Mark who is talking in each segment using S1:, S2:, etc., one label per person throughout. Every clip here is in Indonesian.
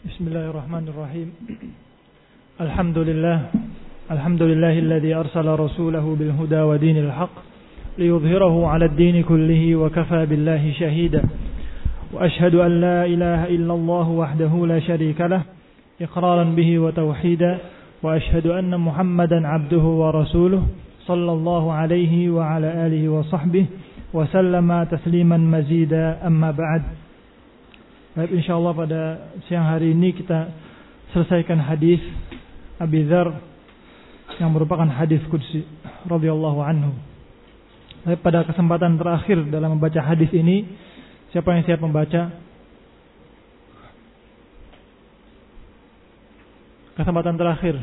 S1: Bismillahirrahmanirrahim. Alhamdulillahilladzi arsala rasulahu bil huda wa dinil haqq liyudhhirahu 'ala ad-din kullihi wa kafaa billahi shahida. Wa ashhadu an la ilaha illallah wahdahu la sharika lah iqraran bihi wa tauhida wa ashhadu anna Muhammadan 'abduhu wa rasuluhu sallallahu alaihi wa ala alihi wa sahbihi wa sallama tasliman mazida, amma ba'd. Baik, insyaallah pada siang hari ini kita selesaikan hadis Abi Dzar yang merupakan hadis qudsi radhiyallahu anhu. Baik, pada kesempatan terakhir dalam membaca hadis ini, siapa yang siap membaca? Kesempatan terakhir.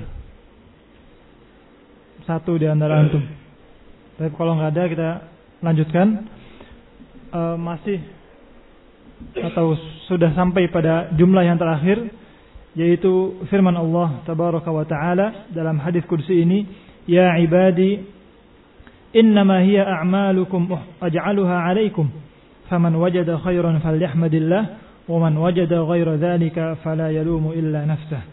S1: Satu di antara antum. Baik, kalau enggak ada kita lanjutkan. Masih atau sudah sampai pada jumlah yang terakhir, yaitu firman Allah tabaraka wa ta'ala dalam hadis qudsi ini, ya ibadi innama hiya a'malukum aj'aluha 'alaikum faman wajada khairan falyahmadillah wa man wajada ghaira dzalika fala yalumu illa nafsah.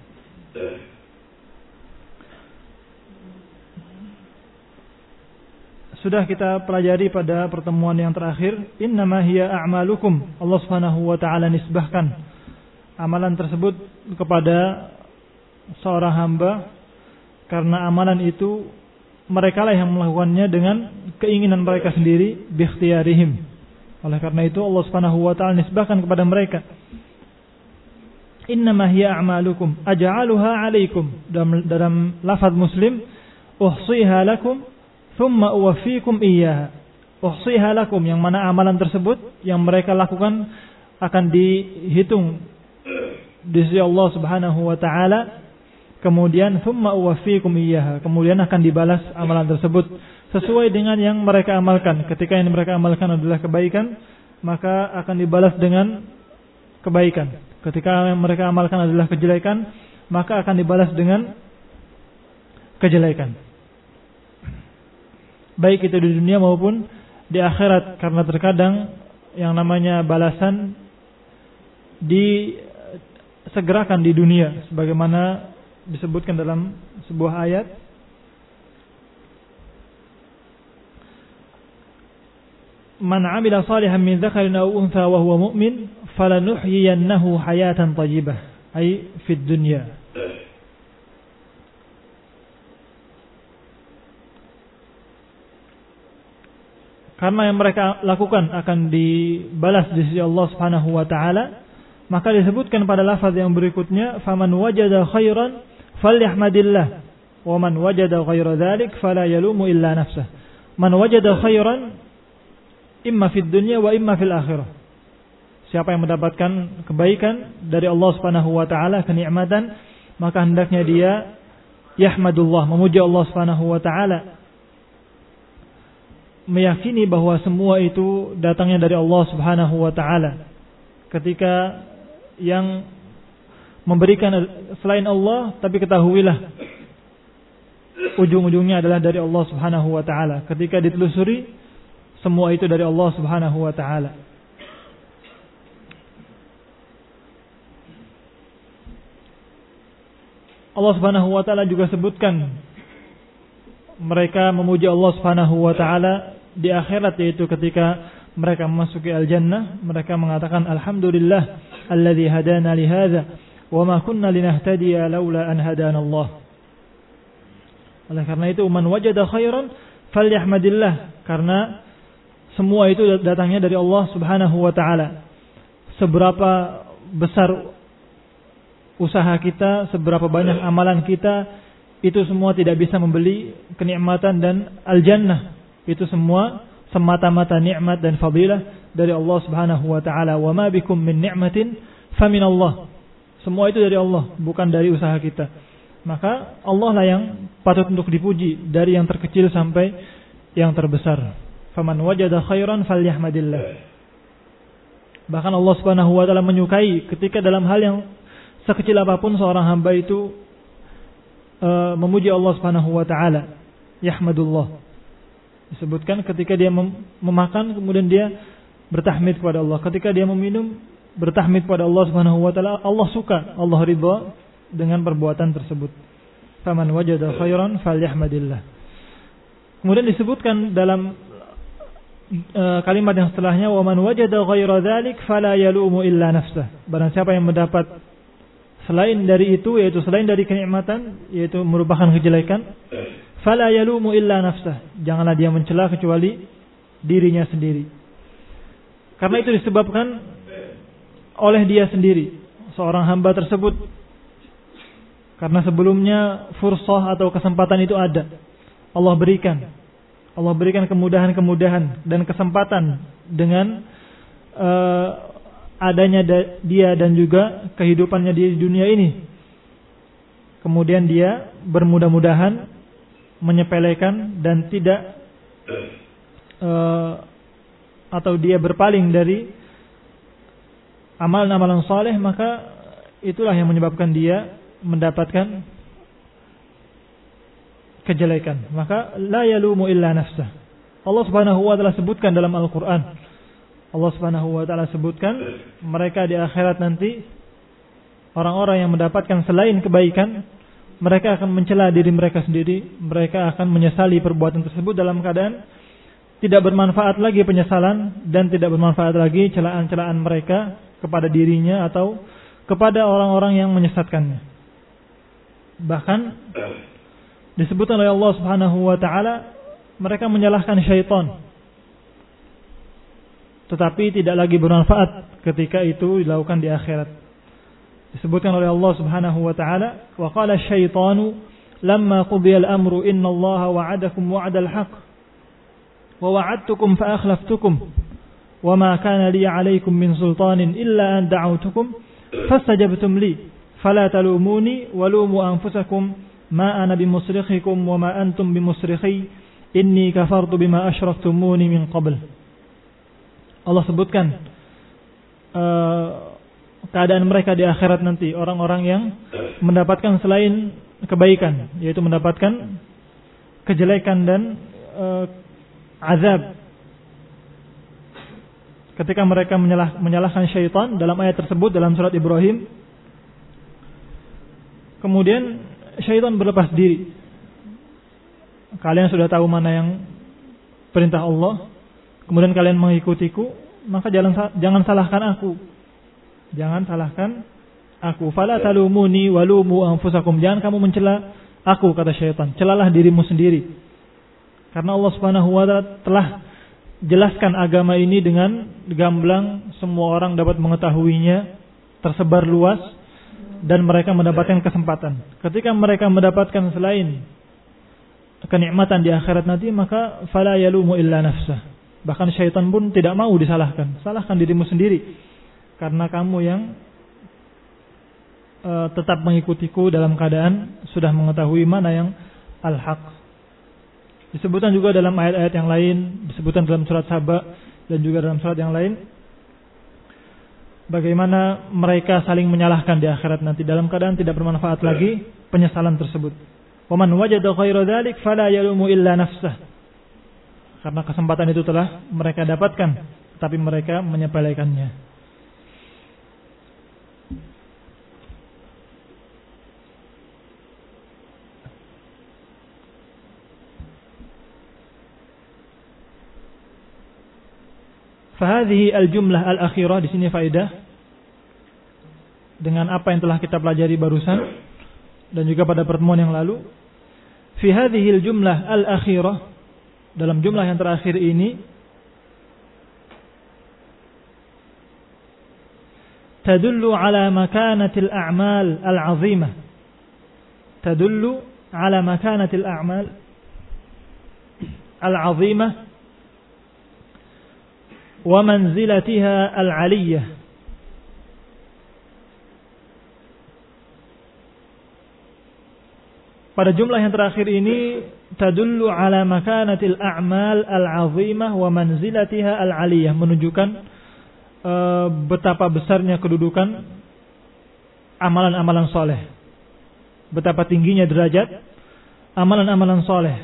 S1: Sudah kita pelajari pada pertemuan yang terakhir, innama hiya a'malukum. Allah Subhanahu wa taala nisbahkan amalan tersebut kepada seorang hamba karena amalan itu merekalah yang melakukannya dengan keinginan mereka sendiri, bi ikhtiyarihim. Oleh karena itu Allah Subhanahu wa taala nisbahkan kepada mereka. Innama hiya a'malukum aj'aluha 'alaikum. Dalam lafaz Muslim, uhsiha lakum thumma uwaffikum iyyaha. Uhsiha lakum, yang mana amalan tersebut yang mereka lakukan akan dihitung di sisi Allah Subhanahu wa taala. Kemudian thumma uwaffikum iyyaha, kemudian akan dibalas amalan tersebut sesuai dengan yang mereka amalkan. Ketika yang mereka amalkan adalah kebaikan, maka akan dibalas dengan kebaikan. Ketika yang mereka amalkan adalah kejelekan, maka akan dibalas dengan kejelekan. Baik itu di dunia maupun di akhirat, karena terkadang yang namanya balasan disegerakan di dunia, sebagaimana disebutkan dalam sebuah ayat, man 'amila salihan min dzakarin aw untha wa huwa mu'min falanuhyiyannahu hayatan thayyibah, ay fid dunya. Karena yang mereka lakukan akan dibalas di sisi Allah Subhanahu wa taala, maka disebutkan pada lafaz yang berikutnya, faman wajada khairan falyahmadillah wa man wajada ghaira dzalik fala yalumu illa nafsah. Man wajada khairan imma fid dunya wa imma fil akhirah. Siapa yang mendapatkan kebaikan dari Allah Subhanahu wa taala, kenikmatan, maka hendaknya dia yahmadullah, memuji Allah Subhanahu wa taala, meyakini bahwa semua itu datangnya dari Allah Subhanahu wa taala. Ketika yang memberikan selain Allah, tapi ketahuilah ujung-ujungnya adalah dari Allah Subhanahu wa taala. Ketika ditelusuri, semua itu dari Allah Subhanahu wa taala. Allah Subhanahu wa taala juga sebutkan mereka memuji Allah Subhanahu wa taala di akhirat, yaitu ketika mereka memasuki al-jannah, mereka mengatakan alhamdulillah alladzi hadana li hadza wa ma kunna linahtadiya laula an hadana Allah. Oleh karena itu, man wajada khairan falyahmadillah, karena semua itu datangnya dari Allah Subhanahu wa taala. Seberapa besar usaha kita, seberapa banyak amalan kita, itu semua tidak bisa membeli kenikmatan dan al-jannah. Itu semua semata-mata nikmat dan fadilah dari Allah Subhanahu wa taala. Wa ma bikum min ni'matin famin Allah. Semua itu dari Allah, bukan dari usaha kita. Maka Allah lah yang patut untuk dipuji, dari yang terkecil sampai yang terbesar. Faman wajada khairan falyahmadillah. Bahkan Allah Subhanahu wa taala menyukai ketika dalam hal yang sekecil apapun seorang hamba itu memuji Allah Subhanahu wa taala, yahmadullah. Disebutkan ketika dia memakan, kemudian dia bertahmid kepada Allah. Ketika dia meminum, bertahmid pada Allah Subhanahu wa taala, Allah suka, Allah ridha dengan perbuatan tersebut. Faman wajada khairan falyahmadillah. Kemudian disebutkan dalam kalimat yang setelahnya, wa man wajada ghaira dzalik fala yalumu illa nafsah. Barang siapa yang mendapat selain dari itu, yaitu selain dari kenikmatan, yaitu merupakan kejelekan, fala yalumu illa nafsah. Janganlah dia mencela kecuali dirinya sendiri. Karena itu disebabkan oleh dia sendiri, seorang hamba tersebut. Karena sebelumnya fursah atau kesempatan itu ada. Allah berikan kemudahan-kemudahan dan kesempatan dengan adanya dia dan juga kehidupannya di dunia ini. Kemudian dia bermudah-mudahan menyepelekan dan tidak atau dia berpaling dari amalan-amalan saleh, maka itulah yang menyebabkan dia mendapatkan kejelekan. Maka la yalumu illa nafsah. Allah Subhanahu wa taala sebutkan dalam Al-Qur'an. Allah Subhanahu wa taala sebutkan mereka di akhirat nanti, orang-orang yang mendapatkan selain kebaikan, mereka akan mencela diri mereka sendiri, mereka akan menyesali perbuatan tersebut dalam keadaan tidak bermanfaat lagi penyesalan dan tidak bermanfaat lagi celaan-celaan mereka kepada dirinya atau kepada orang-orang yang menyesatkannya. Bahkan disebutkan oleh Allah Subhanahu wa taala mereka menyalahkan syaitan, tetapi tidak lagi bermanfaat ketika itu dilakukan di akhirat. Disebutkan oleh Allah Subhanahu wa taala, wa qala asy-syaitanu lamma qudiya al-amru innallaha wa'adakum wa'dal haqq wa wa'adtukum fa akhlaftukum wa ma kana li 'alaykum min sultanin illa an da'awtukum fastajabtum li fala talumuni wa lumu anfusakum ma ana bimusrikhikum wa ma antum bimusrikhi inni kafartu bima asyraktumuni min qabl. Allah sebutkan keadaan mereka di akhirat nanti, orang-orang yang mendapatkan selain kebaikan, yaitu mendapatkan kejelekan dan azab. Ketika mereka menyalahkan syaitan dalam ayat tersebut dalam surat Ibrahim, kemudian syaitan berlepas diri. Kalian sudah tahu mana yang perintah Allah, kemudian kalian mengikutiku, maka jangan salahkan aku. Jangan salahkan aku. Fala talumuni walumu anfusakum. Jangan kamu mencela aku, kata syaitan. Celalah dirimu sendiri. Karena Allah Subhanahu wa taala telah jelaskan agama ini dengan gamblang, semua orang dapat mengetahuinya, tersebar luas dan mereka mendapatkan kesempatan. Ketika mereka mendapatkan selain kenikmatan di akhirat nanti, maka fala yalumu illa nafsah. Bahkan syaitan pun tidak mau disalahkan. Salahkan dirimu sendiri. Karena kamu yang tetap mengikutiku dalam keadaan sudah mengetahui mana yang al-haq. Disebutkan juga dalam ayat-ayat yang lain, disebutkan dalam surat Saba dan juga dalam surat yang lain, bagaimana mereka saling menyalahkan di akhirat nanti dalam keadaan tidak bermanfaat lagi penyesalan tersebut. Wa man wajada ghaira dzalik fala yalumu illa nafsah. Karena kesempatan itu telah mereka dapatkan, tapi mereka menyepelekannya. Fahadhihi al-jumlah al-akhirah, di sini faedah dengan apa yang telah kita pelajari barusan dan juga pada pertemuan yang lalu. Fi hadhihi al-jumlah al-akhirah, dalam jumlah yang terakhir ini, tadullu ala makanatil a'mal al-'azimah. Tadullu ala makanatil a'mal al-'azimah wa manzilatiha al-'aliyyah. Pada jumlah yang terakhir ini, tadullu ala makanatil a'mal al-'azimah wa manzilatiha al-'aliyyah, menunjukkan betapa besarnya kedudukan amalan-amalan soleh, betapa tingginya derajat amalan-amalan soleh.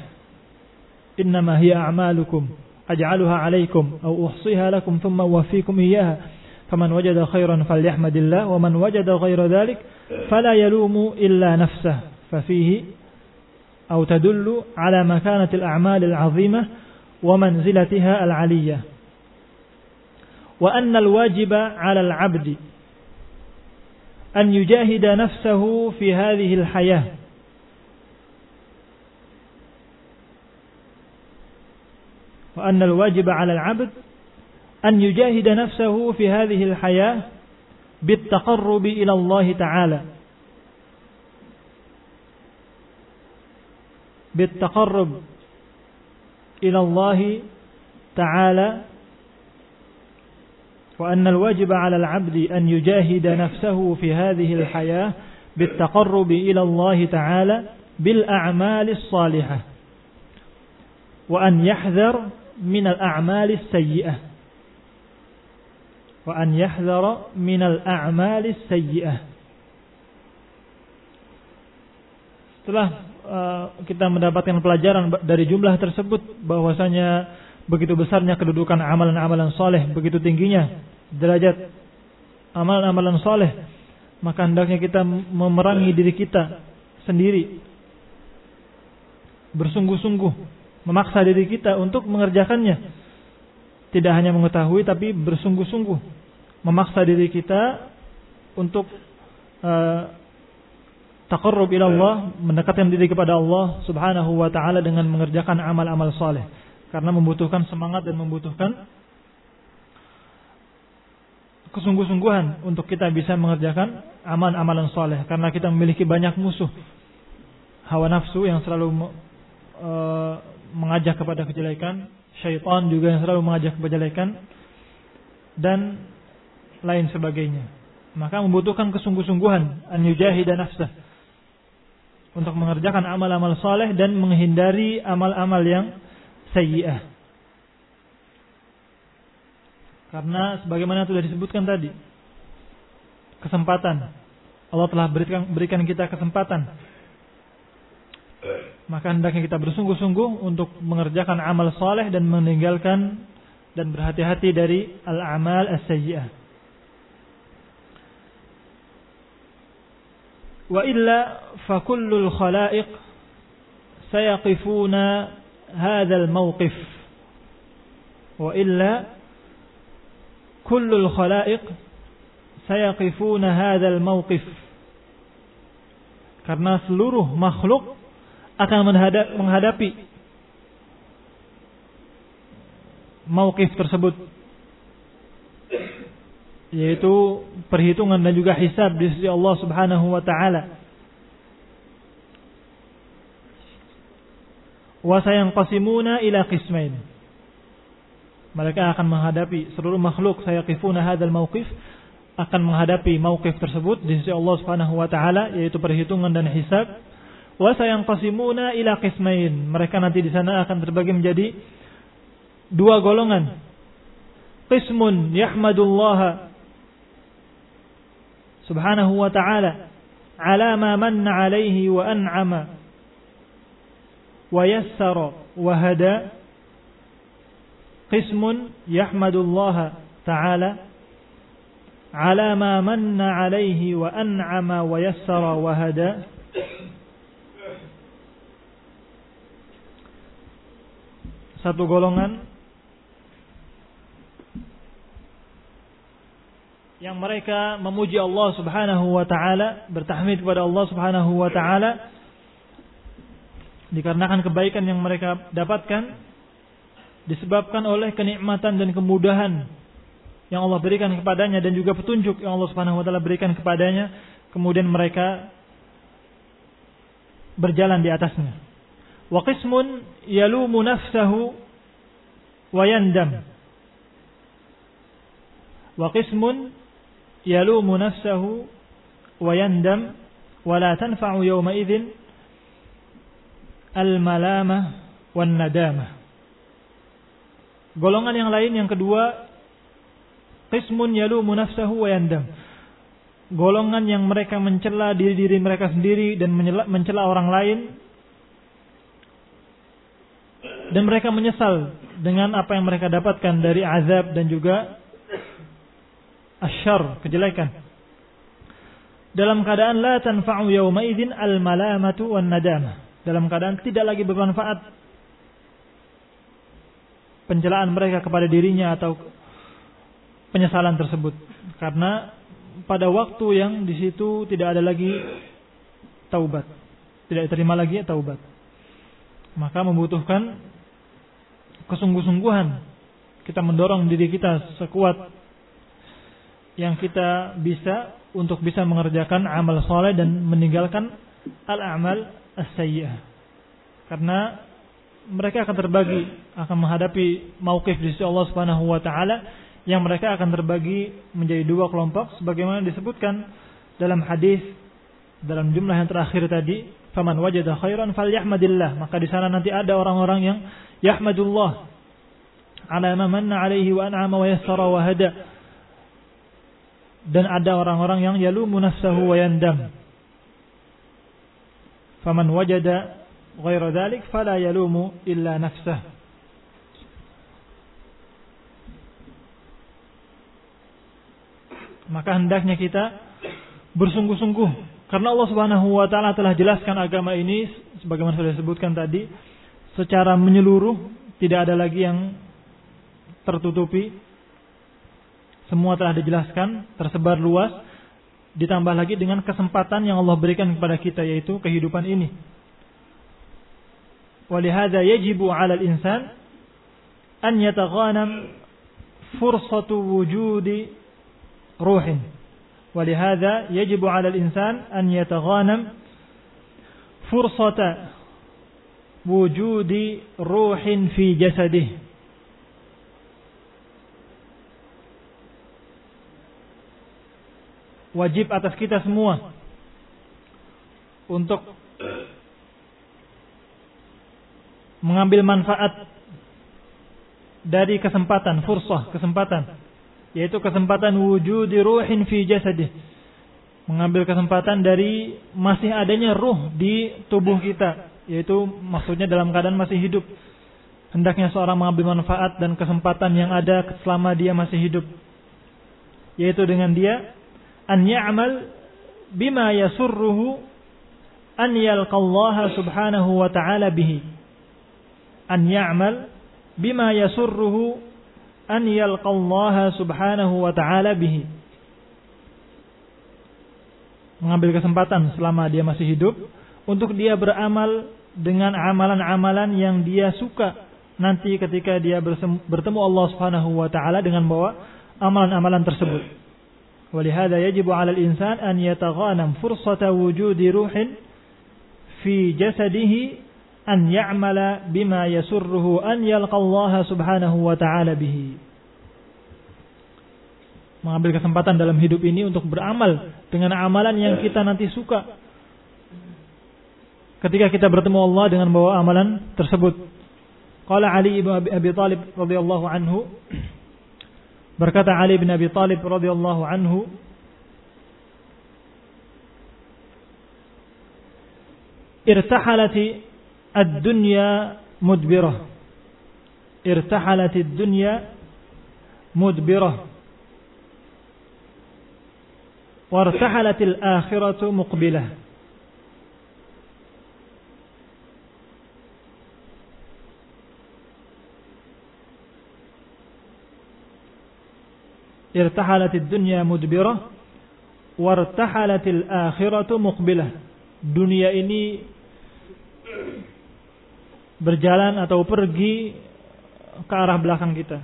S1: Innama hiya a'malukum aj'aluha 'alaikum aw uhsiha lakum thumma uwaffikum iyyaha faman wajada khairan falyahmadillah wa man wajada ghaira dhalik fala yalumu illa nafsah fa fihi aw tadullu ala makanati al-a'mal al-'azimah wa manzilatiha al-'aliyyah wa anna al-wajiba 'ala al-'abdi an yujahida nafsahu fi hadhihi al-hayah wa anna al-wajiba 'ala al-'abd an yujahida nafsahu fi hadhihi al-hayah bit-taqarrub ila Allah ta'ala bit-taqarrub ila Allah ta'ala وأن الواجب على العبد أن يجاهد نفسه في هذه الحياة بالتقرب إلى الله تعالى بالأعمال الصالحة وأن يحذر من الأعمال السيئة وأن يحذر من الأعمال السيئة. Setelah kita mendapatkan pelajaran dari jumlah tersebut bahwasanya begitu besarnya kedudukan amalan-amalan soleh, begitu tingginya derajat amalan-amalan soleh, maka hendaknya kita memerangi diri kita sendiri, bersungguh-sungguh memaksa diri kita untuk mengerjakannya. Tidak hanya mengetahui, tapi bersungguh-sungguh memaksa diri kita untuk taqarrub ila Allah, mendekatkan diri kepada Allah Subhanahu wa taala dengan mengerjakan amal-amal soleh. Karena membutuhkan semangat dan membutuhkan kesungguh-sungguhan untuk kita bisa mengerjakan amal-amalan soleh. Karena kita memiliki banyak musuh, hawa nafsu yang selalu mengajak kepada kejelekan, syaitan juga yang selalu mengajak kepada kejelekan, dan lain sebagainya. Maka membutuhkan kesungguh-sungguhan, an yujahida nafsah, untuk mengerjakan amal-amal soleh dan menghindari amal-amal yang sayyi'ah. Karena sebagaimana sudah disebutkan tadi, kesempatan Allah telah berikan kita kesempatan, maka hendaknya kita bersungguh-sungguh untuk mengerjakan amal saleh dan meninggalkan dan berhati-hati dari al-a'mal as-sayyi'ah. Wa illa fa kullul khalaiq sayaqifuna هذا الموقف وإلا كل الخلائق سيقفون هذا الموقف. Karena seluruh makhluk akan menghadapi mauqif tersebut, yaitu perhitungan dan juga hisab di sisi Allah Subhanahu wa taala. Wa sayanqasimuna ila qismain. Mereka akan menghadapi, seluruh makhluk sayaqifuna hadzal mauqif, akan menghadapi mauqif tersebut di sisi Allah Subhanahu wa taala, yaitu perhitungan dan hisab. Wa sayanqasimuna ila qismain. Mereka nanti di sana akan terbagi menjadi dua golongan. Qismun yahmadullah Subhanahu wa taala ala ma manna alaihi wa an'ama wa yassara wa hada. Qismun yahmadullah ta'ala ala ma manna alaihi wa an'ama wa yassara wa hada. Satu golongan yang mereka memuji Allah Subhanahu wa taala, bertahmid kepada Allah Subhanahu wa taala dikarenakan kebaikan yang mereka dapatkan disebabkan oleh kenikmatan dan kemudahan yang Allah berikan kepadanya dan juga petunjuk yang Allah Subhanahu wa taala berikan kepadanya, kemudian mereka berjalan di atasnya. Wa qismun yalumu nafsahu wa yandam. Wa qismun yalumu nafsahu wa yandam wa la tanfa'u yawma idzin al-malamah wan nadamah. Golongan yang lain yang kedua, qismun yalumu nafsahu wa yandam. Golongan yang mereka mencela diri mereka sendiri dan mencela orang lain, dan mereka menyesal dengan apa yang mereka dapatkan dari azab dan juga asyarr, kejelekan. Dalam keadaan la tanfa'u yawma idzin al-malamatu wan nadamah. Dalam keadaan tidak lagi bermanfaat pencelaan mereka kepada dirinya atau penyesalan tersebut, karena pada waktu yang di situ tidak ada lagi taubat, tidak diterima lagi taubat. Maka membutuhkan kesungguh-sungguhan kita mendorong diri kita sekuat yang kita bisa untuk bisa mengerjakan amal soleh dan meninggalkan al-a'mal as-sayyi'ah. Karena mereka akan terbagi, akan menghadapi mauqif di sisi Allah Subhanahu wa taala yang mereka akan terbagi menjadi dua kelompok sebagaimana disebutkan dalam hadis dalam jumlah yang terakhir tadi, faman wajada khairan falyahmadillah. Maka di sana nanti ada orang-orang yang yahmadullah ala ma manna alaihi wa an'ama wa yassara wa hada. Dan ada orang-orang yang yalumu nafsahu wa yandam. Faman wajada ghaira dzalik fala yalumu illa nafsah. Maka hendaknya kita bersungguh-sungguh, karena Allah Subhanahu wa taala telah jelaskan agama ini sebagaimana sudah disebutkan tadi secara menyeluruh, tidak ada lagi yang tertutupi. Semua telah dijelaskan, tersebar luas, ditambah lagi dengan kesempatan yang Allah berikan kepada kita, yaitu kehidupan ini. Walihada yajibu 'ala al-insan an yataghanam fursatu wujudi ruhin. Walihada yajibu 'ala al-insan an yataghanam fursata wujudi ruhin fi jasadihi. Wajib atas kita semua untuk mengambil manfaat dari kesempatan, fursah, kesempatan, yaitu kesempatan wujudi ruhin fi jasadih. Mengambil kesempatan dari masih adanya ruh di tubuh kita, yaitu maksudnya dalam keadaan masih hidup. Hendaknya seorang mengambil manfaat dan kesempatan yang ada selama dia masih hidup, yaitu dengan dia an ya'mal bima yasurruhu an yalqallaha subhanahu wa ta'ala bihi. An ya'mal bima yasurruhu an yalqallaha subhanahu wa ta'ala bihi. Mengambil kesempatan selama dia masih hidup untuk dia beramal dengan amalan-amalan yang dia suka nanti ketika dia bertemu Allah Subhanahu wa ta'ala dengan bawa amalan-amalan tersebut. ولهذا يجب على الإنسان أن يتغانم فرصة وجود روح في جسده أن يعمل بما يسره أن يلقى الله سبحانه وتعالى به. Mengambil kesempatan dalam hidup ini untuk beramal dengan amalan yang kita nanti suka ketika kita bertemu Allah dengan bawa amalan tersebut. Qala Ali ibn Abi Thalib radhiyallahu anhu, berkata Ali bin Abi Thalib radhiyallahu anhu, irtahalati ad-dunya mudbirah. Irtahalati ad-dunya mudbirah. Wartahalati al-akhiratu muqbilah. Irtahalatil dunya mudbirah wartahalatil akhiratu muqbilah. Dunia ini berjalan atau pergi ke arah belakang kita.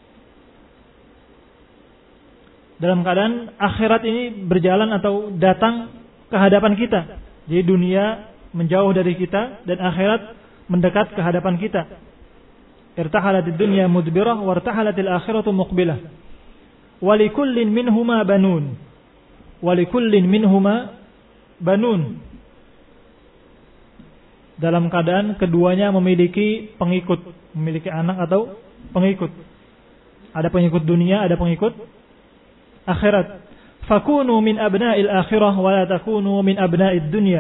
S1: Dalam keadaan akhirat ini berjalan atau datang ke hadapan kita. Jadi dunia menjauh dari kita dan akhirat mendekat ke hadapan kita. Irtahalatid dunya mudbirah wartahalatil akhiratu muqbilah. Walikullin minhuma banun. Walikullin minhuma banun. Dalam keadaan keduanya memiliki pengikut, memiliki anak atau pengikut. Ada pengikut dunia, ada pengikut akhirat. Fakunu min abna'il akhirah wa la takunu min abna'id dunya.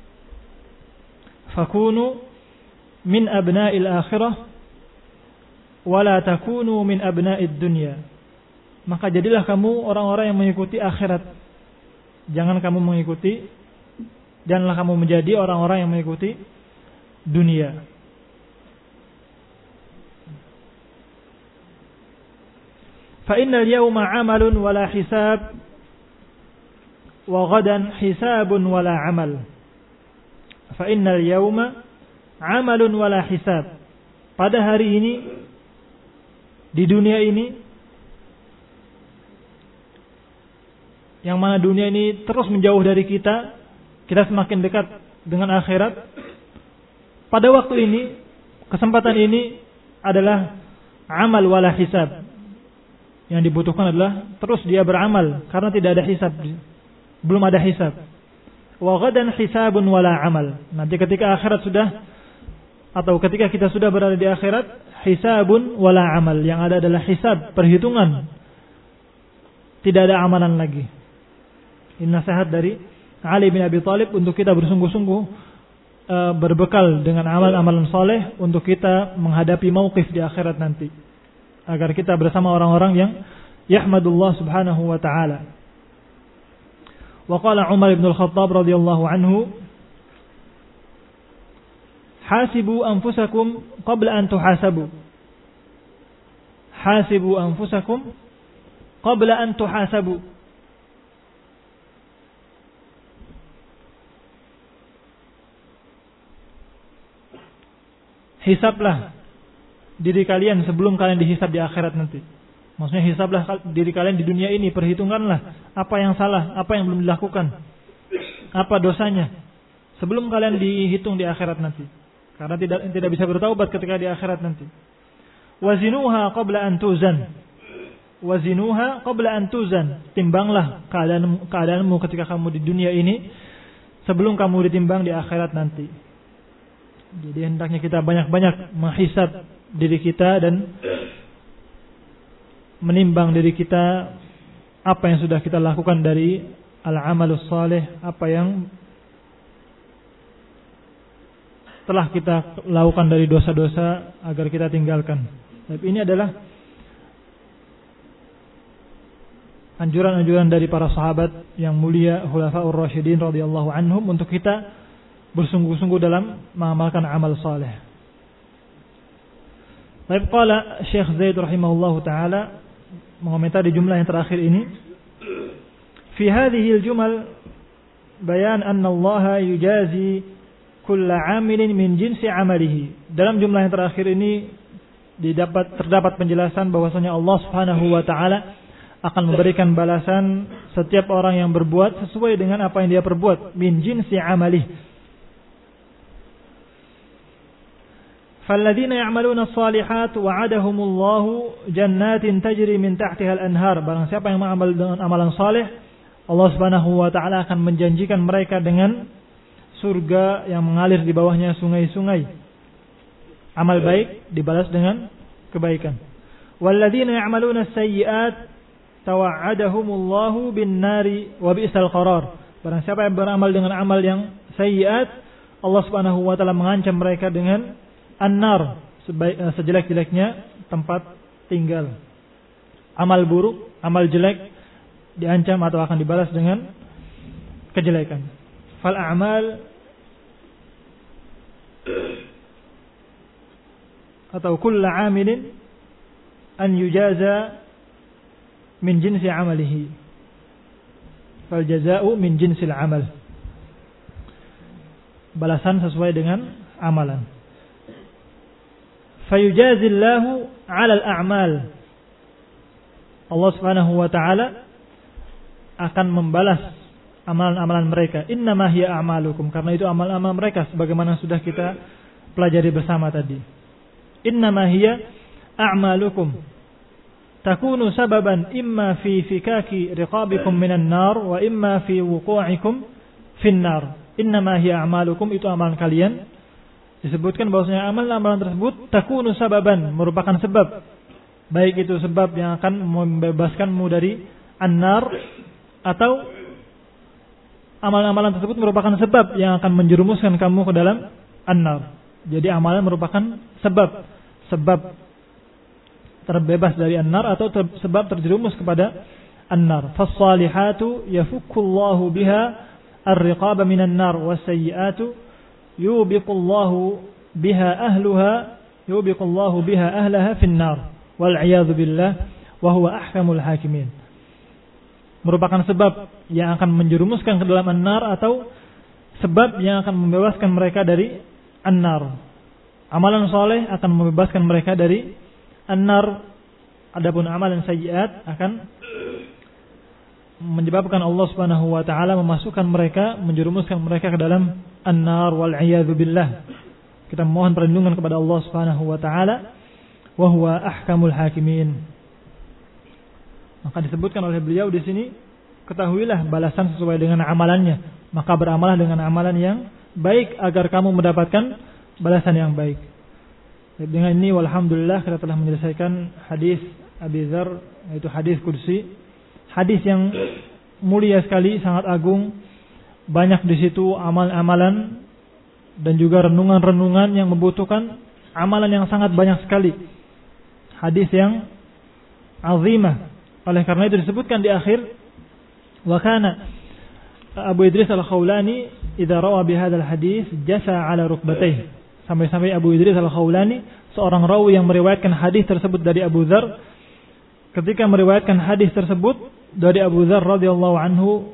S1: Fakunu min abna'il akhirah wa la takunu min abna'id dunya. maka jadilah kamu orang-orang yang mengikuti akhirat. Janganlah kamu menjadi orang-orang yang mengikuti dunia. Fa innal yawma 'amalun wala hisab wa ghadan hisabun wala 'amal. Fa innal yawma 'amalun wala hisab. Pada hari ini, di dunia ini, yang mana dunia ini terus menjauh dari kita semakin dekat dengan akhirat. Pada waktu ini, kesempatan ini adalah amal wala hisab. Yang dibutuhkan adalah terus dia beramal, karena tidak ada hisab, belum ada hisab. Wa ghadan hisabun wala amal. Nanti ketika akhirat sudah, atau ketika kita sudah berada di akhirat, hisabun wala amal. Yang ada adalah hisab, perhitungan. Tidak ada amalan lagi. Ini nasihat dari Ali bin Abi Thalib untuk kita bersungguh-sungguh berbekal dengan amal-amalan soleh untuk kita menghadapi mauqif di akhirat nanti, agar kita bersama orang-orang yang yahmadullah subhanahu wa ta'ala. Wa qala Umar ibn al-Khattab radhiyallahu anhu, hasibu anfusakum qabla an tuhasabu. Hasibu anfusakum qabla an tuhasabu. Hisablah diri kalian sebelum kalian dihisab di akhirat nanti. Maksudnya hisablah diri kalian di dunia ini, perhitungkanlah apa yang salah, apa yang belum dilakukan, apa dosanya, sebelum kalian dihitung di akhirat nanti. Karena tidak bisa bertaubat ketika di akhirat nanti. Wazinuha qabla an tuzan. Wazinuha qabla an tuzan. Timbanglah keadaanmu ketika kamu di dunia ini sebelum kamu ditimbang di akhirat nanti. Jadi hendaknya kita banyak-banyak menghisab diri kita dan menimbang diri kita, apa yang sudah kita lakukan dari al-amalus salih, apa yang telah kita lakukan dari dosa-dosa agar kita tinggalkan. Tapi ini adalah anjuran-anjuran dari para sahabat yang mulia, Khulafaur Rasyidin radhiyallahu anhum, untuk kita bersungguh-sungguh dalam mengamalkan amal saleh. Baik, qala Syekh Zaid rahimahullahu taala mengomentari jumlah yang terakhir ini, fi hadhihi al-jumal bayan anna Allah yujazi kulla 'amilin min jinsi 'amalihi. Dalam jumlah yang terakhir ini terdapat penjelasan bahwasanya Allah Subhanahu wa taala akan memberikan balasan setiap orang yang berbuat sesuai dengan apa yang dia perbuat, min jinsi 'amalihi. فالذين يعملون الصالحات وعدهم الله جنات تجري من تحتها الأنهار. Barang siapa yang beramal dengan amalan saleh, Allah Subhanahu wa taala akan menjanjikan mereka dengan surga yang mengalir di bawahnya sungai-sungai. Amal baik dibalas dengan kebaikan. Walladzina ya'maluna as-sayyi'at tawa'adahumullahu bin-nari wa bi'sal qarar. Barang siapa yang beramal dengan amal yang sayyi'at, Allah Subhanahu wa taala mengancam mereka dengan an-nar, sejelek-jeleknya tempat tinggal. Amal buruk, amal jelek diancam atau akan dibalas dengan kejelekan. Fal a'mal atau kullu 'amilin an yujaza min jinsi 'amalihi. Fal jazaa'u min jinsil 'amal. Balasan sesuai dengan amalan. Fayujazillahu 'alal a'mal. Allah Subhanahu wa taala akan membalas amalan-amalan mereka. Innama hiya a'malukum, karena itu amal-amal mereka sebagaimana sudah kita pelajari bersama tadi. Innama hiya a'malukum takunu sababan imma fi fikaki riqabikum minan nar wa imma fi wuqu'ikum fin nar. Innama hiya a'malukum, itu amalan kalian. Disebutkan bahwasanya amalan-amalan tersebut takunu sababan, merupakan sebab, baik itu sebab yang akan membebaskanmu dari an-nar, atau amalan-amalan tersebut merupakan sebab yang akan menjerumuskan kamu ke dalam an-nar. Jadi amalan merupakan sebab terbebas dari an-nar atau sebab terjerumus kepada an-nar. Fas-salihatu yafukkullahu biha ar-riqaba minan nar was-sayyi'atu yubiqullahu biha ahlaha fin-nar wal 'iyadzu billah wa huwa ahkamul hakimin. Merupakan sebab yang akan menjerumuskan ke dalam an-nar atau sebab yang akan membebaskan mereka dari an-nar. Amalan soleh akan membebaskan mereka dari an-nar. Adapun amalan sayyiat akan menyebabkan Allah Subhanahu wa taala memasukkan mereka, menjerumuskan mereka ke dalam an-nar wal 'iyadzu billah. Kita mohon perlindungan kepada Allah Subhanahu wa taala, wa huwa ahkamul hakimin. Maka disebutkan oleh beliau di sini, ketahuilah balasan sesuai dengan amalannya, maka beramalah dengan amalan yang baik agar kamu mendapatkan balasan yang baik. Dengan ini walhamdulillah kita telah menyelesaikan hadis Abi Dzar, yaitu hadis qudsi. Hadis yang mulia sekali, sangat agung. Banyak di situ amal-amalan dan juga renungan-renungan yang membutuhkan amalan yang sangat banyak sekali. Hadis yang azimah. Oleh karena itu disebutkan di akhir, wa kana Abu Idris Al-Khawlani idza rawa bihadzal hadis jasa ala rukbatayhi. Sampai-sampai Abu Idris Al-Khawlani, seorang rawi yang meriwayatkan hadis tersebut dari Abu Dzar, ketika meriwayatkan hadis tersebut dari Abu Dzar radhiyallahu anhu,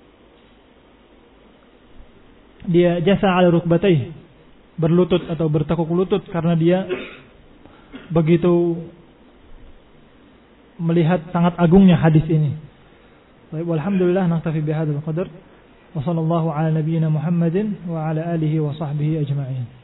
S1: dia jasa ala rukbatayhi, berlutut atau bertekuk lutut karena dia begitu melihat sangat agungnya hadis ini. Baik, walhamdulillah, naktafi bihadzal qadar. Wa sallallahu ala nabiyyina Muhammadin wa ala alihi wa sahbihi ajma'in.